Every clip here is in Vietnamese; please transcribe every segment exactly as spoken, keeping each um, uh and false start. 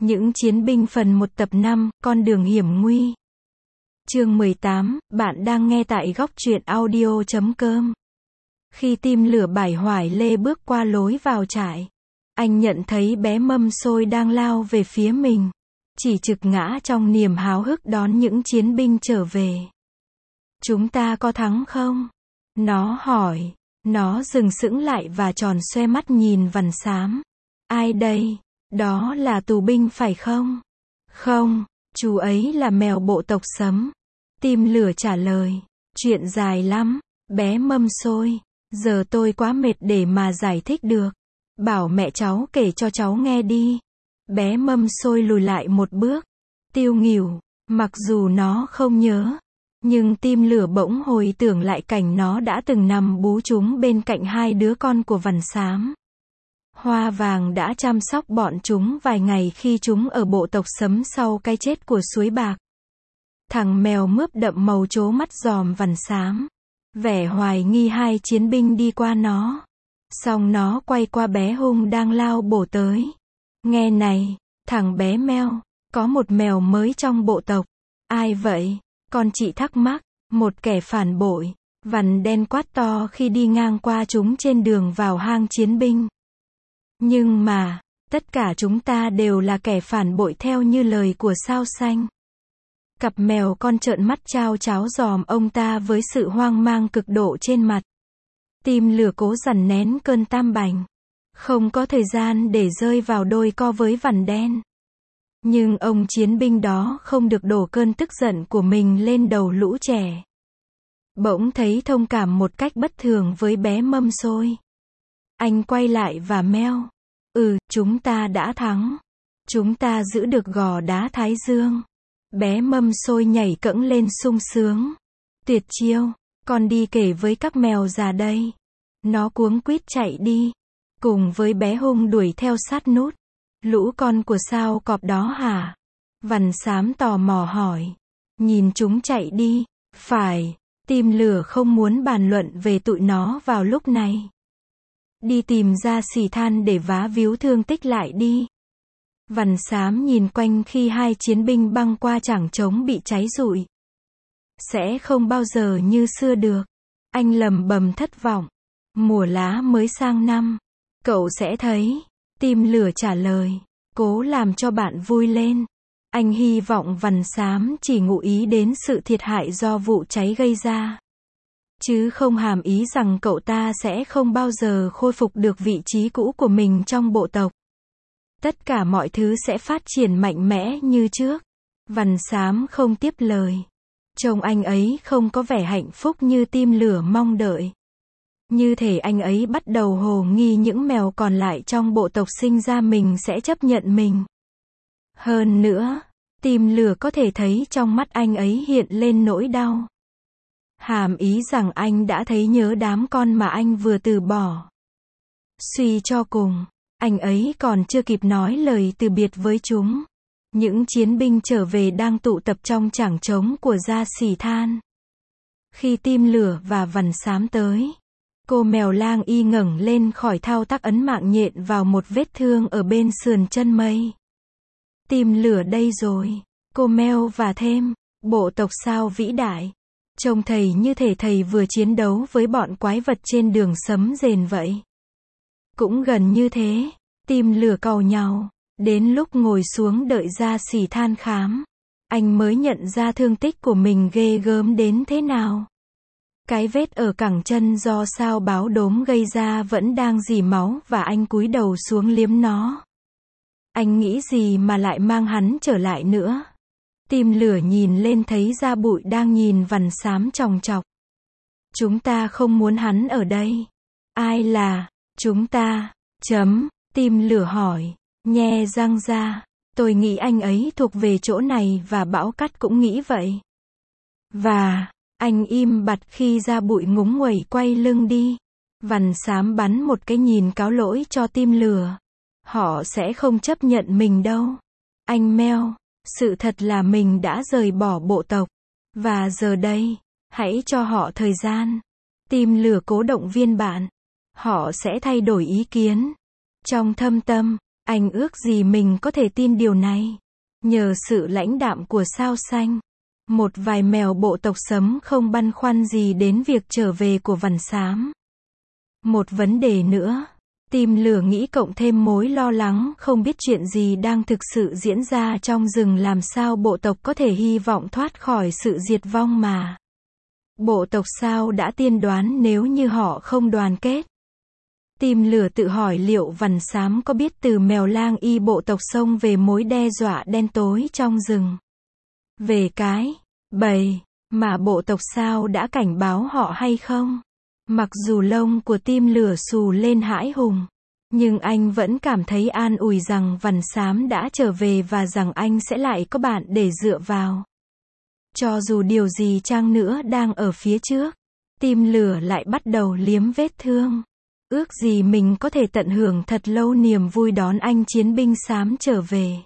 Những chiến binh phần một tập năm, con đường hiểm nguy. Chương mười tám, bạn đang nghe tại góc truyện audio chấm com. Khi tim lửa Bải Hoài Lê bước qua lối vào trại, anh nhận thấy bé mâm xôi đang lao về phía mình, chỉ trực ngã trong niềm háo hức đón những chiến binh trở về. Chúng ta có thắng không? Nó hỏi. Nó dừng sững lại và tròn xoe mắt nhìn Vằn Xám. Ai đây? Đó là tù binh phải không? Không, chú ấy là mèo bộ tộc Sấm. Tim lửa trả lời. Chuyện dài lắm, bé mâm xôi. Giờ tôi quá mệt để mà giải thích được. Bảo mẹ cháu kể cho cháu nghe đi. Bé mâm xôi lùi lại một bước. Tiêu nghỉu, mặc dù nó không nhớ. Nhưng tim lửa bỗng hồi tưởng lại cảnh nó đã từng nằm bú chúng bên cạnh hai đứa con của Vằn Xám. Hoa Vàng đã chăm sóc bọn chúng vài ngày khi chúng ở bộ tộc Sấm sau cái chết của Suối Bạc. Thằng mèo mướp đậm màu trố mắt dòm Vằn Xám. Vẻ hoài nghi hai chiến binh đi qua nó. Xong nó quay qua bé Hung đang lao bổ tới. Nghe này, thằng bé meo, có một mèo mới trong bộ tộc. Ai vậy? Con chị thắc mắc. Một kẻ phản bội. Vằn đen quát to khi đi ngang qua chúng trên đường vào hang chiến binh. Nhưng mà, tất cả chúng ta đều là kẻ phản bội theo như lời của Sao Xanh. Cặp mèo con trợn mắt chao cháo dòm ông ta với sự hoang mang cực độ trên mặt. Tim lửa cố dằn nén cơn tam bành. Không có thời gian để rơi vào đôi co với Vằn đen. Nhưng ông chiến binh đó không được đổ cơn tức giận của mình lên đầu lũ trẻ. Bỗng thấy thông cảm một cách bất thường với bé mâm xôi. Anh quay lại và meo. Ừ, chúng ta đã thắng. Chúng ta giữ được gò đá Thái Dương. Bé mâm xôi nhảy cẫng lên sung sướng. Tuyệt chiêu, con đi kể với các mèo già đây. Nó cuống quýt chạy đi. Cùng với bé Hung đuổi theo sát nút. Lũ con của sao cọp đó hả? Vằn Xám tò mò hỏi. Nhìn chúng chạy đi. Phải, tim lửa không muốn bàn luận về tụi nó vào lúc này. Đi tìm ra xì than để vá víu thương tích lại đi. Vằn Xám nhìn quanh khi hai chiến binh băng qua chảng trống bị cháy rụi. Sẽ không bao giờ như xưa được. Anh lầm bầm thất vọng. Mùa lá mới sang năm. Cậu sẽ thấy. Tim lửa trả lời. Cố làm cho bạn vui lên. Anh hy vọng Vằn Xám chỉ ngụ ý đến sự thiệt hại do vụ cháy gây ra. Chứ không hàm ý rằng cậu ta sẽ không bao giờ khôi phục được vị trí cũ của mình trong bộ tộc. Tất cả mọi thứ sẽ phát triển mạnh mẽ như trước. Vằn Xám không tiếp lời. Trông anh ấy không có vẻ hạnh phúc như tim lửa mong đợi. Như thể anh ấy bắt đầu hồ nghi những mèo còn lại trong bộ tộc sinh ra mình sẽ chấp nhận mình. Hơn nữa, tim lửa có thể thấy trong mắt anh ấy hiện lên nỗi đau. Hàm ý rằng anh đã thấy nhớ đám con mà anh vừa từ bỏ. Suy cho cùng, anh ấy còn chưa kịp nói lời từ biệt với chúng. Những chiến binh trở về đang tụ tập trong chảng trống của gia xỉ than. Khi tim lửa và Vằn Xám tới, cô mèo lang y ngẩng lên khỏi thao tác ấn mạng nhện vào một vết thương ở bên sườn chân mây. Tim lửa đây rồi, cô meo và thêm, bộ tộc sao vĩ đại. Trông thầy như thể thầy vừa chiến đấu với bọn quái vật trên đường Sấm Rền vậy. Cũng gần như thế, tim lửa càu nhàu. Đến lúc ngồi xuống đợi ra xỉ than khám, anh mới nhận ra thương tích của mình ghê gớm đến thế nào. Cái vết ở cẳng chân do sao báo đốm gây ra vẫn đang rỉ máu và anh cúi đầu xuống liếm nó. Anh nghĩ gì mà lại mang hắn trở lại nữa? Tim lửa nhìn lên thấy da bụi đang nhìn Vằn Xám chòng chọc. Chúng ta không muốn hắn ở đây. Ai là chúng ta? Chấm, tim lửa hỏi. Nhe răng ra. Tôi nghĩ anh ấy thuộc về chỗ này và Bão Cắt cũng nghĩ vậy. Và, anh im bặt khi da bụi ngúng nguẩy quay lưng đi. Vằn Xám bắn một cái nhìn cáo lỗi cho tim lửa. Họ sẽ không chấp nhận mình đâu. Anh meo. Sự thật là mình đã rời bỏ bộ tộc. Và giờ đây, hãy cho họ thời gian. Tim lửa cố động viên bạn. Họ sẽ thay đổi ý kiến. Trong thâm tâm, Anh ước gì mình có thể tin điều này. Nhờ sự lãnh đạm của sao xanh, một vài mèo bộ tộc sấm không băn khoăn gì đến việc trở về của vằn xám. Một vấn đề nữa. Tim lửa nghĩ cộng thêm mối lo lắng không biết chuyện gì đang thực sự diễn ra trong rừng, làm sao bộ tộc có thể hy vọng thoát khỏi sự diệt vong mà. Bộ tộc sao đã tiên đoán nếu như họ không đoàn kết. Tim lửa tự hỏi liệu vằn xám có biết từ mèo lang y bộ tộc xông về mối đe dọa đen tối trong rừng. Về cái bầy mà bộ tộc sao đã cảnh báo họ hay không? Mặc dù lông của tim lửa xù lên hãi hùng, nhưng anh vẫn cảm thấy an ủi rằng vằn xám đã trở về và rằng anh sẽ lại có bạn để dựa vào. Cho dù điều gì chăng nữa đang ở phía trước, tim lửa lại bắt đầu liếm vết thương. Ước gì mình có thể tận hưởng thật lâu niềm vui đón anh chiến binh xám trở về.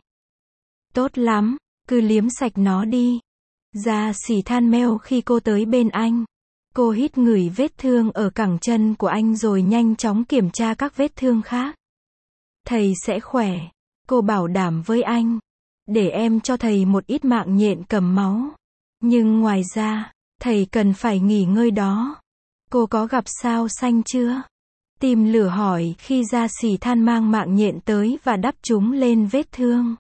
Tốt lắm, cứ liếm sạch nó đi. Gia Sỉ than meo khi cô tới bên anh. Cô hít ngửi vết thương ở cẳng chân của anh rồi nhanh chóng kiểm tra các vết thương khác. Thầy sẽ khỏe. Cô bảo đảm với anh. Để em cho thầy một ít mạng nhện cầm máu. Nhưng ngoài ra, thầy cần phải nghỉ ngơi đó. Cô có gặp sao xanh chưa? Tim lửa hỏi khi Gia Sỉ than mang mạng nhện tới và đắp chúng lên vết thương.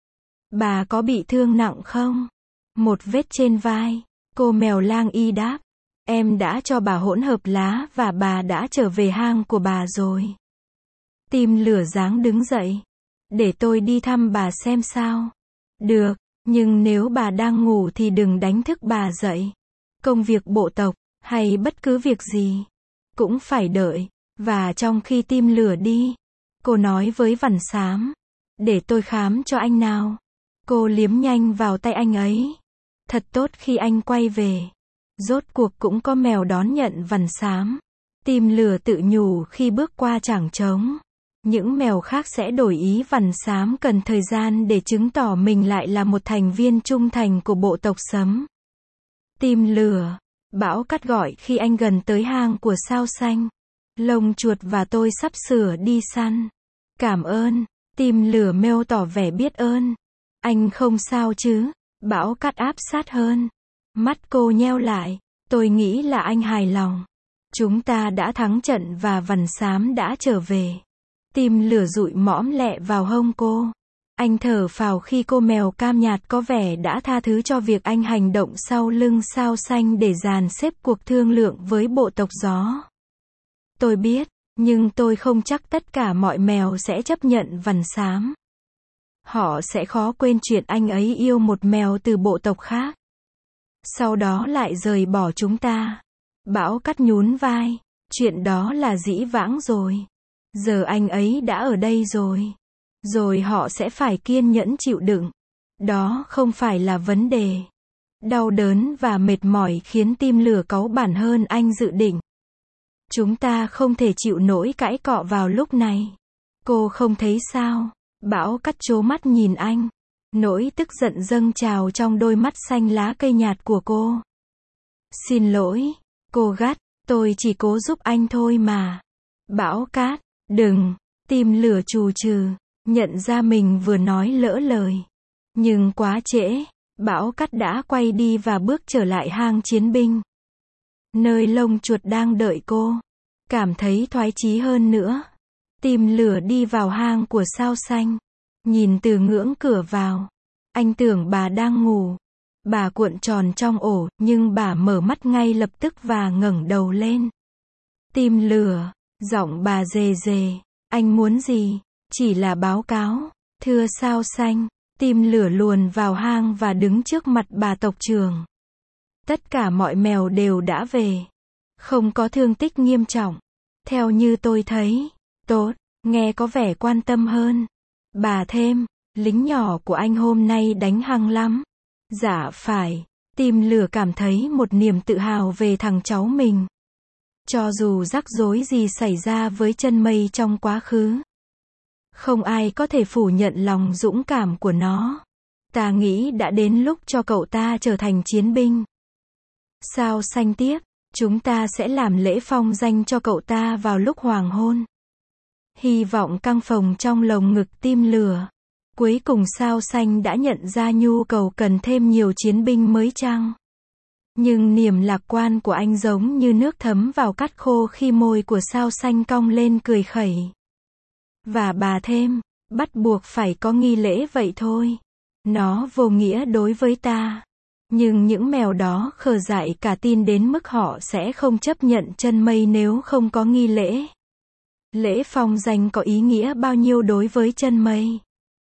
Bà có bị thương nặng không? Một vết trên vai. Cô mèo lang y đáp. Em đã cho bà hỗn hợp lá và bà đã trở về hang của bà rồi. Tim lửa dáng đứng dậy. Để tôi đi thăm bà xem sao. Được, nhưng nếu bà đang ngủ thì đừng đánh thức bà dậy. Công việc bộ tộc, hay bất cứ việc gì, cũng phải đợi. Và trong khi tim lửa đi, cô nói với vằn xám. Để tôi khám cho anh nào. Cô liếm nhanh vào tay anh ấy. Thật tốt khi anh quay về. Rốt cuộc cũng có mèo đón nhận vằn xám. Tim lửa tự nhủ khi bước qua chảng trống. Những mèo khác sẽ đổi ý, vằn xám cần thời gian để chứng tỏ mình lại là một thành viên trung thành của bộ tộc sấm. Tim lửa. Bão cắt gọi khi anh gần tới hang của sao xanh. Lông chuột và tôi sắp sửa đi săn. Cảm ơn. Tim lửa meo tỏ vẻ biết ơn. Anh không sao chứ? Bão cắt áp sát hơn. Mắt cô nheo lại. Tôi nghĩ là anh hài lòng. Chúng ta đã thắng trận và vằn xám đã trở về. Tim lửa dụi mõm lẹ vào hông cô. Anh thở phào khi cô mèo cam nhạt có vẻ đã tha thứ cho việc anh hành động sau lưng sao xanh để dàn xếp cuộc thương lượng với bộ tộc gió. Tôi biết, nhưng tôi không chắc tất cả mọi mèo sẽ chấp nhận vằn xám. Họ sẽ khó quên chuyện anh ấy yêu một mèo từ bộ tộc khác. Sau đó lại rời bỏ chúng ta. Bão cắt nhún vai. Chuyện đó là dĩ vãng rồi. Giờ anh ấy đã ở đây rồi. Rồi họ sẽ phải kiên nhẫn chịu đựng. Đó không phải là vấn đề. Đau đớn và mệt mỏi khiến tim lửa cáu bẳn hơn anh dự định. Chúng ta không thể chịu nổi cãi cọ vào lúc này. Cô không thấy sao? Bão cắt trố mắt nhìn anh. Nỗi tức giận dâng trào trong đôi mắt xanh lá cây nhạt của cô. Xin lỗi. Cô gắt. Tôi chỉ cố giúp anh thôi mà. Bão cát. Đừng. Tim lửa trù trừ. Nhận ra mình vừa nói lỡ lời. Nhưng quá trễ. Bão cát đã quay đi và bước trở lại hang chiến binh. Nơi lông chuột đang đợi cô. Cảm thấy thoái chí hơn nữa. Tim lửa đi vào hang của sao xanh. Nhìn từ ngưỡng cửa vào. Anh tưởng bà đang ngủ. Bà cuộn tròn trong ổ, nhưng bà mở mắt ngay lập tức và ngẩng đầu lên. Tim lửa. Giọng bà rề rề. Anh muốn gì? Chỉ là báo cáo. Thưa sao xanh. Tim lửa luồn vào hang và đứng trước mặt bà tộc trưởng. Tất cả mọi mèo đều đã về. Không có thương tích nghiêm trọng. Theo như tôi thấy. Tốt. Nghe có vẻ quan tâm hơn. Bà thêm. Lính nhỏ của anh hôm nay đánh hăng lắm. Dạ phải. Tim lửa cảm thấy một niềm tự hào về thằng cháu mình. Cho dù rắc rối gì xảy ra với chân mây trong quá khứ. Không ai có thể phủ nhận lòng dũng cảm của nó. Ta nghĩ đã đến lúc cho cậu ta trở thành chiến binh. Sao xanh tiếp. Chúng ta sẽ làm lễ phong danh cho cậu ta vào lúc hoàng hôn. Hy vọng căng phồng trong lồng ngực Tim Lửa. Cuối cùng Sao Xanh đã nhận ra nhu cầu cần thêm nhiều chiến binh mới chăng? Nhưng niềm lạc quan của anh giống như nước thấm vào cát khô khi môi của Sao Xanh cong lên cười khẩy. Và bà thêm, bắt buộc phải có nghi lễ vậy thôi. Nó vô nghĩa đối với ta. Nhưng những mèo đó khờ dại cả tin đến mức họ sẽ không chấp nhận chân mây nếu không có nghi lễ. Lễ phong danh có ý nghĩa bao nhiêu đối với chân mây?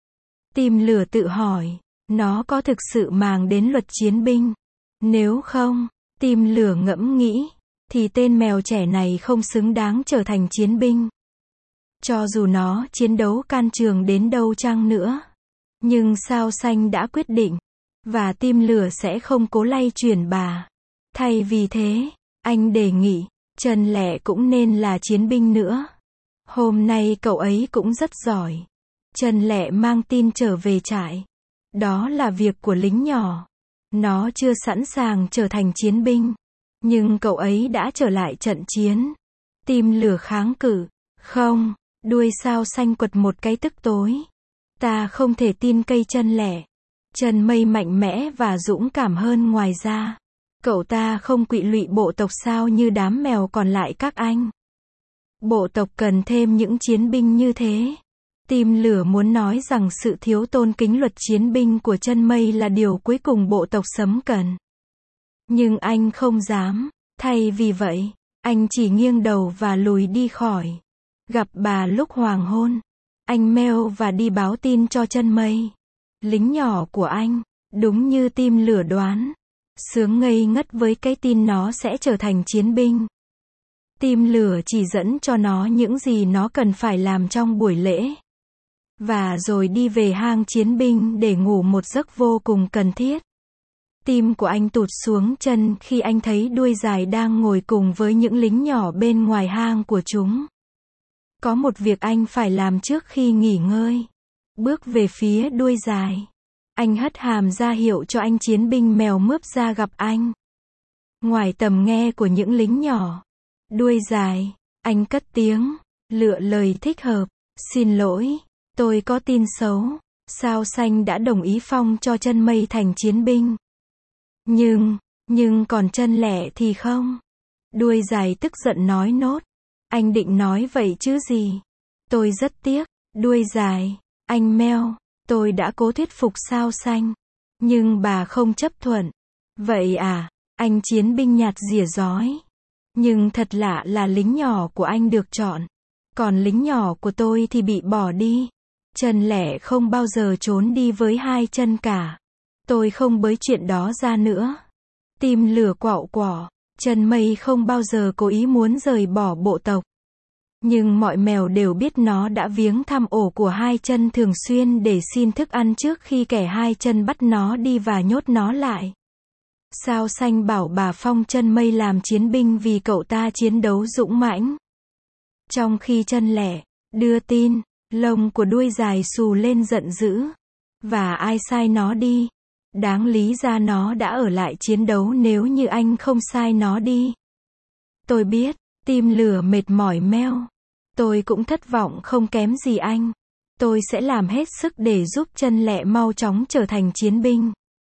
Tim Lửa tự hỏi, nó có thực sự màng đến luật chiến binh? Nếu không, Tim Lửa ngẫm nghĩ, thì tên mèo trẻ này không xứng đáng trở thành chiến binh. Cho dù nó chiến đấu can trường đến đâu chăng nữa. Nhưng Sao Xanh đã quyết định, và Tim Lửa sẽ không cố lay chuyển bà. Thay vì thế, anh đề nghị, Trần Lẹ cũng nên là chiến binh nữa. Hôm nay cậu ấy cũng rất giỏi. Trần Lẹ mang tin trở về trại. Đó là việc của lính nhỏ. Nó chưa sẵn sàng trở thành chiến binh. Nhưng cậu ấy đã trở lại trận chiến. Tim Lửa kháng cự. Không, đuôi Sao Xanh quật một cái tức tối. Ta không thể tin cây Trần Lẹ. Trần Mây mạnh mẽ và dũng cảm hơn, ngoài ra. Cậu ta không quỵ lụy bộ tộc sao như đám mèo còn lại các anh. Bộ tộc cần thêm những chiến binh như thế. Tim Lửa muốn nói rằng sự thiếu tôn kính luật chiến binh của Trần Mây là điều cuối cùng bộ tộc Sấm cần. Nhưng anh không dám. Thay vì vậy, anh chỉ nghiêng đầu và lùi đi khỏi. Gặp bà lúc hoàng hôn. Anh meo và đi báo tin cho Trần Mây. Lính nhỏ của anh, đúng như Tim Lửa đoán. Sướng ngây ngất với cái tin nó sẽ trở thành chiến binh. Tim Lửa chỉ dẫn cho nó những gì nó cần phải làm trong buổi lễ. Và rồi đi về hang chiến binh để ngủ một giấc vô cùng cần thiết. Tim của anh tụt xuống chân khi anh thấy đuôi dài đang ngồi cùng với những lính nhỏ bên ngoài hang của chúng. Có một việc anh phải làm trước khi nghỉ ngơi. Bước về phía đuôi dài. Anh hất hàm ra hiệu cho anh chiến binh mèo mướp ra gặp anh. Ngoài tầm nghe của những lính nhỏ. Đuôi dài, anh cất tiếng, lựa lời thích hợp. Xin lỗi, tôi có tin xấu. Sao Xanh đã đồng ý phong cho Trần Mây thành chiến binh. Nhưng, nhưng còn Trần Lẹ thì không. Đuôi dài tức giận nói nốt. Anh định nói vậy chứ gì? Tôi rất tiếc. Đuôi dài, anh meo, tôi đã cố thuyết phục Sao Xanh. Nhưng bà không chấp thuận. Vậy à, anh chiến binh nhạt rỉa rói. Nhưng thật lạ là lính nhỏ của anh được chọn. Còn lính nhỏ của tôi thì bị bỏ đi. Trần Lẹ không bao giờ trốn đi với hai chân cả. Tôi không bới chuyện đó ra nữa. Tim Lửa quạo quọ. Trần Mây không bao giờ cố ý muốn rời bỏ bộ tộc. Nhưng mọi mèo đều biết nó đã viếng thăm ổ của hai chân thường xuyên để xin thức ăn trước khi kẻ hai chân bắt nó đi và nhốt nó lại. Sao Xanh bảo bà phong Trần Mây làm chiến binh vì cậu ta chiến đấu dũng mãnh. Trong khi Trần Lẹ đưa tin, lông của đuôi dài xù lên giận dữ. Và ai sai nó đi? Đáng lý ra nó đã ở lại chiến đấu nếu như anh không sai nó đi. Tôi biết, Tim Lửa mệt mỏi meo. Tôi cũng thất vọng không kém gì anh. Tôi sẽ làm hết sức để giúp Trần Lẹ mau chóng trở thành chiến binh.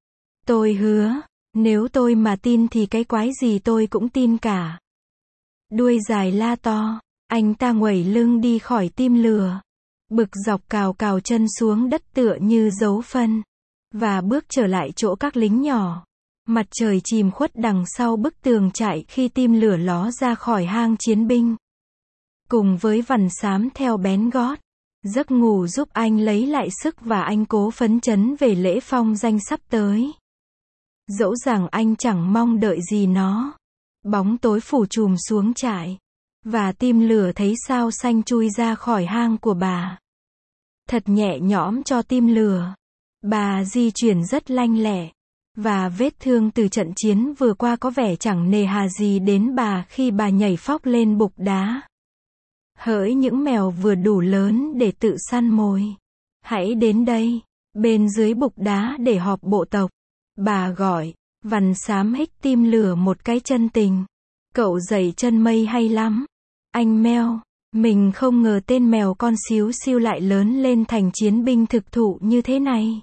Tôi hứa, nếu tôi mà tin thì cái quái gì tôi cũng tin cả. Đuôi dài la to, anh ta nguẩy lưng đi khỏi Tim Lửa. Bực dọc cào cào chân xuống đất tựa như dấu phân. Và bước trở lại chỗ các lính nhỏ. Mặt trời chìm khuất đằng sau bức tường trại khi Tim Lửa ló ra khỏi hang chiến binh. Cùng với vằn xám theo bén gót. Giấc ngủ giúp anh lấy lại sức và anh cố phấn chấn về lễ phong danh sắp tới. Dẫu rằng anh chẳng mong đợi gì nó. Bóng tối phủ trùm xuống trại. Và Tim Lửa thấy Sao Xanh chui ra khỏi hang của bà. Thật nhẹ nhõm cho Tim Lửa. Bà di chuyển rất lanh lẹ. Và vết thương từ trận chiến vừa qua có vẻ chẳng nề hà gì đến bà khi bà nhảy phóc lên bục đá. Hỡi những mèo vừa đủ lớn để tự săn mồi. Hãy đến đây, bên dưới bục đá để họp bộ tộc. Bà gọi, vằn xám hích Tim Lửa một cái chân tình. Cậu dạy Trần Mây hay lắm. Anh meo, Mình không ngờ tên mèo con xíu xiu lại lớn lên thành chiến binh thực thụ như thế này.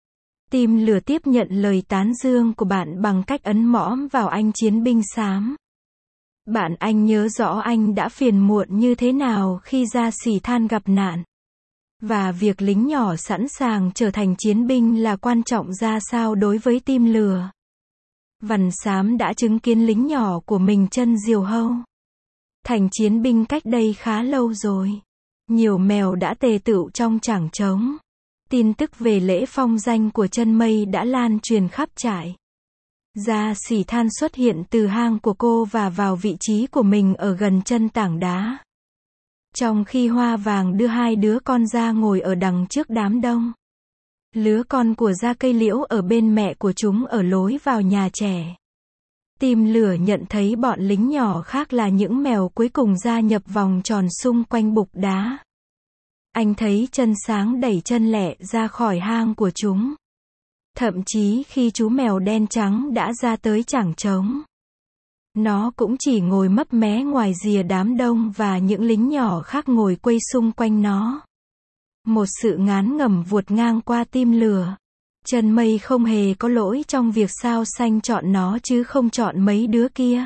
Tim lửa tiếp nhận lời tán dương của bạn bằng cách ấn mõm vào anh chiến binh xám. Bạn anh nhớ rõ anh đã phiền muộn như thế nào khi ra xỉ than gặp nạn. Và việc lính nhỏ sẵn sàng trở thành chiến binh là quan trọng ra sao đối với tim lửa. Vằn xám đã chứng kiến lính nhỏ của mình chân diều hâu thành chiến binh cách đây khá lâu rồi. Nhiều mèo đã tề tựu trong chảng trống. Tin tức về lễ phong danh của chân mây đã lan truyền khắp trại. Gia xỉ than xuất hiện từ hang của cô và vào vị trí của mình ở gần chân tảng đá. Trong khi Hoa Vàng đưa hai đứa con ra ngồi ở đằng trước đám đông. Lứa con của Gia Cây Liễu ở bên mẹ của chúng ở lối vào nhà trẻ. Tim lửa nhận thấy bọn lính nhỏ khác là những mèo cuối cùng gia nhập vòng tròn xung quanh bục đá. Anh thấy chân sáng đẩy chân lẹ ra khỏi hang của chúng. Thậm chí khi chú mèo đen trắng đã ra tới chảng trống. Nó cũng chỉ ngồi mấp mé ngoài rìa đám đông và những lính nhỏ khác ngồi quây xung quanh nó. Một sự ngán ngẩm vụt ngang qua tim lửa. Chân mây không hề có lỗi trong việc sao xanh chọn nó chứ không chọn mấy đứa kia.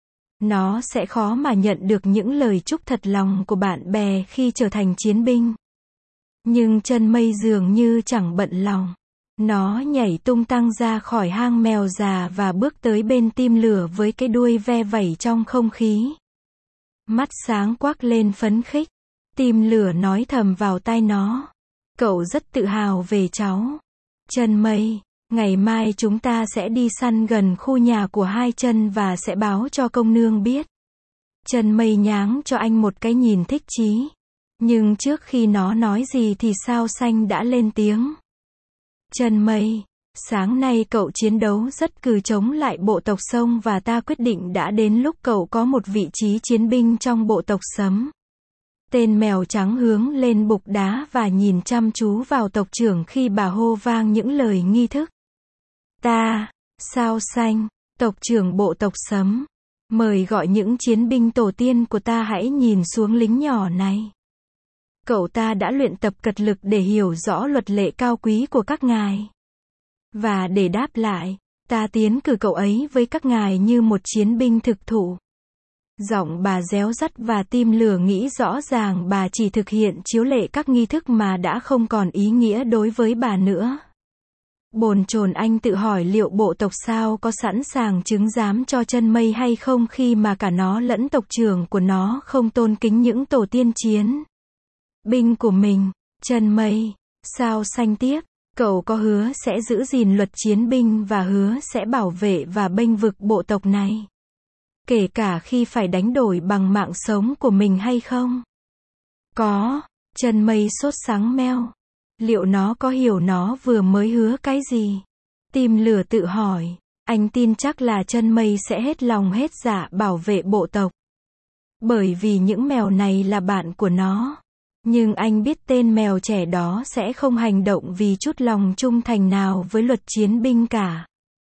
Nó sẽ khó mà nhận được những lời chúc thật lòng của bạn bè khi trở thành chiến binh. Nhưng chân mây dường như chẳng bận lòng. Nó nhảy tung tăng ra khỏi hang mèo già và bước tới bên tim lửa với cái đuôi ve vẩy trong không khí. Mắt sáng quắc lên phấn khích. Tim lửa nói thầm vào tai nó. Cậu rất tự hào về cháu. Chân mây, ngày mai chúng ta sẽ đi săn gần khu nhà của hai chân và sẽ báo cho công nương biết. Chân mây nháng cho anh một cái nhìn thích chí. Nhưng trước khi nó nói gì thì sao xanh đã lên tiếng. Chân mây, sáng nay cậu chiến đấu rất cừ chống lại bộ tộc sông và ta quyết định đã đến lúc cậu có một vị trí chiến binh trong bộ tộc sấm. Tên mèo trắng hướng lên bục đá và nhìn chăm chú vào tộc trưởng khi bà hô vang những lời nghi thức. Ta, sao xanh, tộc trưởng bộ tộc sấm, mời gọi những chiến binh tổ tiên của ta hãy nhìn xuống lính nhỏ này. Cậu ta đã luyện tập cật lực để hiểu rõ luật lệ cao quý của các ngài. Và để đáp lại, ta tiến cử cậu ấy với các ngài như một chiến binh thực thụ. Giọng bà réo rắt và tim lửa nghĩ rõ ràng bà chỉ thực hiện chiếu lệ các nghi thức mà đã không còn ý nghĩa đối với bà nữa. Bồn chồn anh tự hỏi liệu bộ tộc sao có sẵn sàng chứng giám cho chân mây hay không khi mà cả nó lẫn tộc trưởng của nó không tôn kính những tổ tiên chiến binh của mình. Chân mây, sao xanh tiếp, cậu có hứa sẽ giữ gìn luật chiến binh và hứa sẽ bảo vệ và bênh vực bộ tộc này. Kể cả khi phải đánh đổi bằng mạng sống của mình hay không? Có, chân mây sốt sáng meo. Liệu nó có hiểu nó vừa mới hứa cái gì? Tim lửa tự hỏi. Anh tin chắc là chân mây sẽ hết lòng hết dạ bảo vệ bộ tộc. Bởi vì những mèo này là bạn của nó. Nhưng anh biết tên mèo trẻ đó sẽ không hành động vì chút lòng trung thành nào với luật chiến binh cả.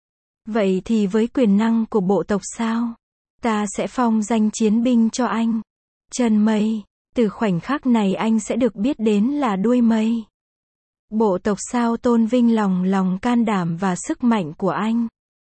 Vậy thì với quyền năng của bộ tộc sao? Ta sẽ phong danh chiến binh cho anh. Chân mây, từ khoảnh khắc này anh sẽ được biết đến là đuôi mây. Bộ tộc sao tôn vinh lòng lòng can đảm và sức mạnh của anh.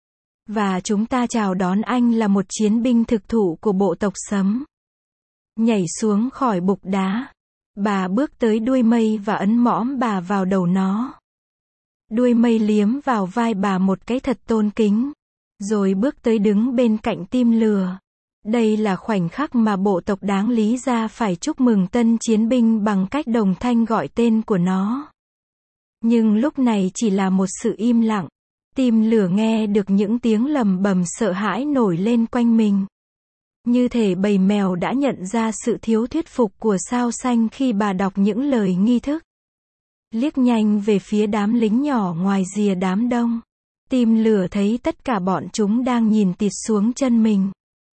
Và chúng ta chào đón anh là một chiến binh thực thụ của bộ tộc sấm. Nhảy xuống khỏi bục đá. Bà bước tới đuôi mây và ấn mõm bà vào đầu nó. Đuôi mây liếm vào vai bà một cái thật tôn kính. Rồi bước tới đứng bên cạnh tim lửa. Đây là khoảnh khắc mà bộ tộc đáng lý ra phải chúc mừng tân chiến binh bằng cách đồng thanh gọi tên của nó. Nhưng lúc này chỉ là một sự im lặng. Tim lửa nghe được những tiếng lầm bầm sợ hãi nổi lên quanh mình. Như thể bầy mèo đã nhận ra sự thiếu thuyết phục của sao xanh khi bà đọc những lời nghi thức. Liếc nhanh về phía đám lính nhỏ ngoài rìa đám đông. Tim lửa thấy tất cả bọn chúng đang nhìn tịt xuống chân mình.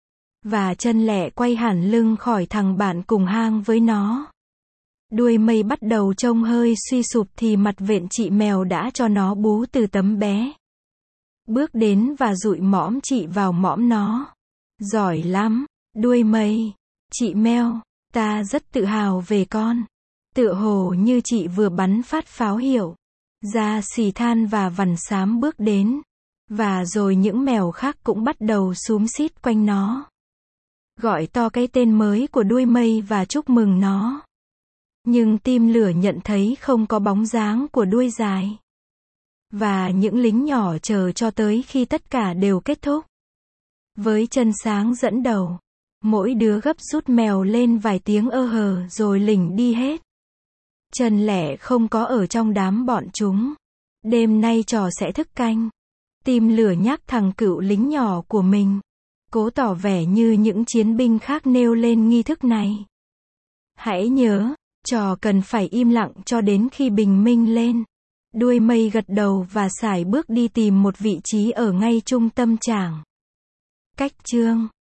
Và chân lẹ quay hẳn lưng khỏi thằng bạn cùng hang với nó. Đuôi mây bắt đầu trông hơi suy sụp thì mặt vện chị mèo đã cho nó bú từ tấm bé. Bước đến và dụi mõm chị vào mõm nó. Giỏi lắm, đuôi mây. Chị meo, Ta rất tự hào về con. Tựa hồ như chị vừa bắn phát pháo hiệu. Gia Xì than và Vằn Xám bước đến. Và rồi những mèo khác cũng bắt đầu xúm xít quanh nó. Gọi to cái tên mới của đuôi mây và chúc mừng nó. Nhưng Tim Lửa nhận thấy không có bóng dáng của đuôi dài. Và những lính nhỏ chờ cho tới khi tất cả đều kết thúc. Với Chân Sáng dẫn đầu, mỗi đứa gấp rút mèo lên vài tiếng ơ hờ rồi lỉnh đi hết. Trần Lẻ không có ở trong đám bọn chúng. Đêm nay trò sẽ thức canh. Tim Lửa nhắc thằng cựu lính nhỏ của mình. Cố tỏ vẻ như những chiến binh khác nêu lên nghi thức này. Hãy nhớ, trò cần phải im lặng cho đến khi bình minh lên. Đuôi mây gật đầu và sải bước đi tìm một vị trí ở ngay trung tâm tràng. Cách chương